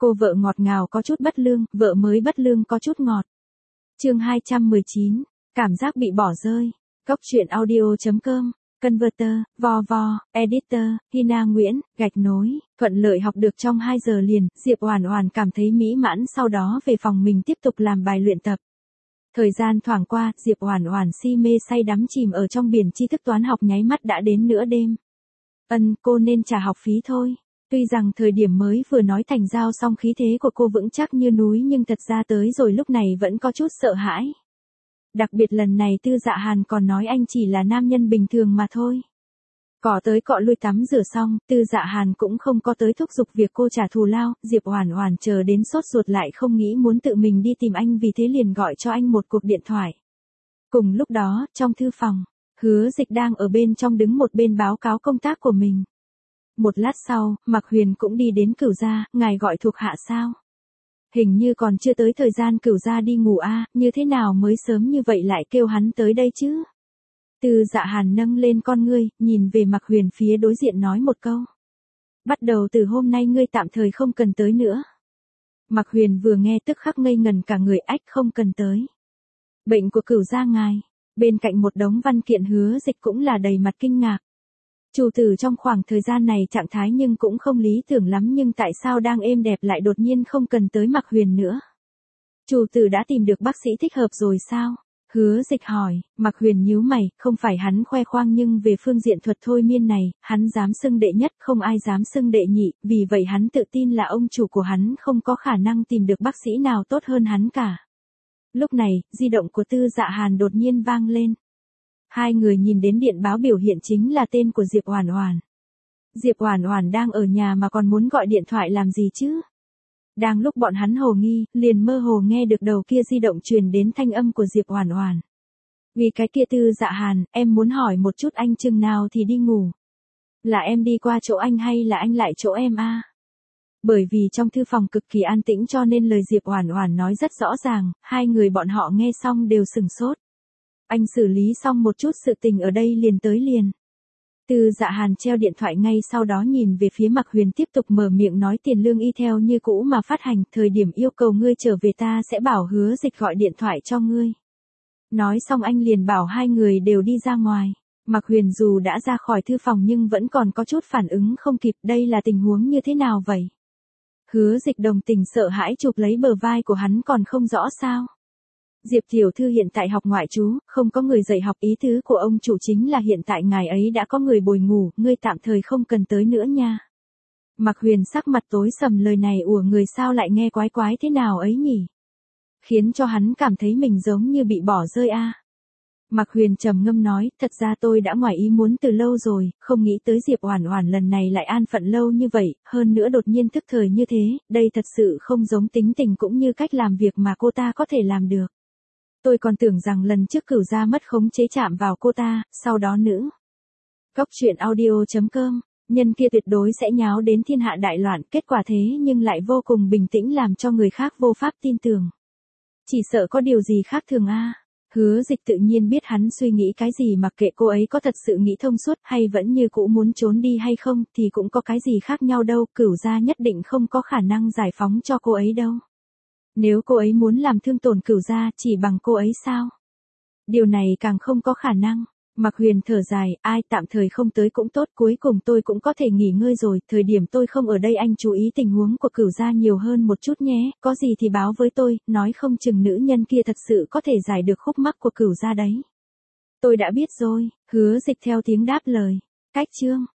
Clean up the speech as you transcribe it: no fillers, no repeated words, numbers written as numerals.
Cô vợ ngọt ngào có chút bất lương, vợ mới bất lương có chút ngọt. Chương 219, cảm giác bị bỏ rơi. Cốc truyện audio.com, Converter, Vo, Editor, Hina Nguyễn, gạch nối, thuận lợi học được trong 2 giờ liền, Diệp Oản Oản cảm thấy mỹ mãn, sau đó về phòng mình tiếp tục làm bài luyện tập. Thời gian thoảng qua, Diệp Oản Oản si mê say đắm chìm ở trong biển tri thức toán học, nháy mắt đã đến nửa đêm. Cô nên trả học phí thôi. Tuy rằng thời điểm mới vừa nói thành giao song khí thế của cô vững chắc như núi, nhưng thật ra tới rồi lúc này vẫn có chút sợ hãi. Đặc biệt lần này Tư Dạ Hàn còn nói anh chỉ là nam nhân bình thường mà thôi. Cọ tới cọ lui tắm rửa xong, Tư Dạ Hàn cũng không có tới thúc giục việc cô trả thù lao, Diệp Oản Oản chờ đến sốt ruột lại không nghĩ muốn tự mình đi tìm anh, vì thế liền gọi cho anh một cuộc điện thoại. Cùng lúc đó, trong thư phòng, Hứa Dịch đang ở bên trong đứng một bên báo cáo công tác của mình. Một lát sau, Mạc Huyền cũng đi đến Cửu gia, ngài gọi thuộc hạ sao? Hình như còn chưa tới thời gian Cửu gia đi ngủ a, như thế nào mới sớm như vậy lại kêu hắn tới đây chứ? Tư Dạ Hàn nâng lên con ngươi, nhìn về Mạc Huyền phía đối diện nói một câu. Bắt đầu từ hôm nay ngươi tạm thời không cần tới nữa. Mạc Huyền vừa nghe tức khắc ngây ngần cả người, ách, không cần tới. Bệnh của Cửu gia ngài. Bên cạnh một đống văn kiện Hứa Dịch cũng là đầy mặt kinh ngạc. Chủ tử trong khoảng thời gian này trạng thái nhưng cũng không lý tưởng lắm, nhưng tại sao đang êm đẹp lại đột nhiên không cần tới Mạc Huyền nữa? Chủ tử đã tìm được bác sĩ thích hợp rồi sao? Hứa Dịch hỏi. Mạc Huyền nhíu mày, không phải hắn khoe khoang, nhưng về phương diện thuật thôi miên này, hắn dám xưng đệ nhất, không ai dám xưng đệ nhị, vì vậy hắn tự tin là ông chủ của hắn không có khả năng tìm được bác sĩ nào tốt hơn hắn cả. Lúc này, di động của Tư Dạ Hàn đột nhiên vang lên. Hai người nhìn đến điện báo biểu hiện chính là tên của Diệp Oản Oản. Diệp Oản Oản đang ở nhà mà còn muốn gọi điện thoại làm gì chứ? Đang lúc bọn hắn hồ nghi, liền mơ hồ nghe được đầu kia di động truyền đến thanh âm của Diệp Oản Oản. Vì cái kia Tư Dạ Hàn, em muốn hỏi một chút, anh chừng nào thì đi ngủ? Là em đi qua chỗ anh hay là anh lại chỗ em a? Bởi vì trong thư phòng cực kỳ an tĩnh cho nên lời Diệp Oản Oản nói rất rõ ràng, hai người bọn họ nghe xong đều sửng sốt. Anh xử lý xong một chút sự tình ở đây liền tới liền. Tư Dạ Hàn treo điện thoại ngay sau đó nhìn về phía Mạc Huyền tiếp tục mở miệng nói, tiền lương y theo như cũ mà phát hành, thời điểm yêu cầu ngươi trở về ta sẽ bảo Hứa Dịch gọi điện thoại cho ngươi. Nói xong anh liền bảo hai người đều đi ra ngoài. Mạc Huyền dù đã ra khỏi thư phòng nhưng vẫn còn có chút phản ứng không kịp, đây là tình huống như thế nào vậy? Hứa Dịch đồng tình sợ hãi chụp lấy bờ vai của hắn, còn không rõ sao? Diệp tiểu thư hiện tại học ngoại trú, không có người dạy học, ý tứ của ông chủ chính là hiện tại ngài ấy đã có người bồi ngủ, ngươi tạm thời không cần tới nữa nha. Mạc Huyền sắc mặt tối sầm, lời này ủa người sao lại nghe quái quái thế nào ấy nhỉ? Khiến cho hắn cảm thấy mình giống như bị bỏ rơi a. Mạc Huyền trầm ngâm nói, thật ra tôi đã ngoài ý muốn từ lâu rồi, không nghĩ tới Diệp Oản Oản lần này lại an phận lâu như vậy, hơn nữa đột nhiên tức thời như thế, đây thật sự không giống tính tình cũng như cách làm việc mà cô ta có thể làm được. Tôi còn tưởng rằng lần trước Cửu gia mất khống chế chạm vào cô ta, sau đó nữ. Cốc truyện audio.com, nhân kia tuyệt đối sẽ nháo đến thiên hạ đại loạn, kết quả thế nhưng lại vô cùng bình tĩnh làm cho người khác vô pháp tin tưởng. Chỉ sợ có điều gì khác thường a. Hứa Dịch tự nhiên biết hắn suy nghĩ cái gì, mặc kệ cô ấy có thật sự nghĩ thông suốt hay vẫn như cũ muốn trốn đi hay không thì cũng có cái gì khác nhau đâu, Cửu gia nhất định không có khả năng giải phóng cho cô ấy đâu. Nếu cô ấy muốn làm thương tổn Cửu gia chỉ bằng cô ấy sao? Điều này càng không có khả năng. Mạc Huyền thở dài, ai, tạm thời không tới cũng tốt, cuối cùng tôi cũng có thể nghỉ ngơi rồi, thời điểm tôi không ở đây anh chú ý tình huống của Cửu gia nhiều hơn một chút nhé, có gì thì báo với tôi, nói không chừng nữ nhân kia thật sự có thể giải được khúc mắc của Cửu gia đấy. Tôi đã biết rồi, Hứa Dịch theo tiếng đáp lời. Cách chương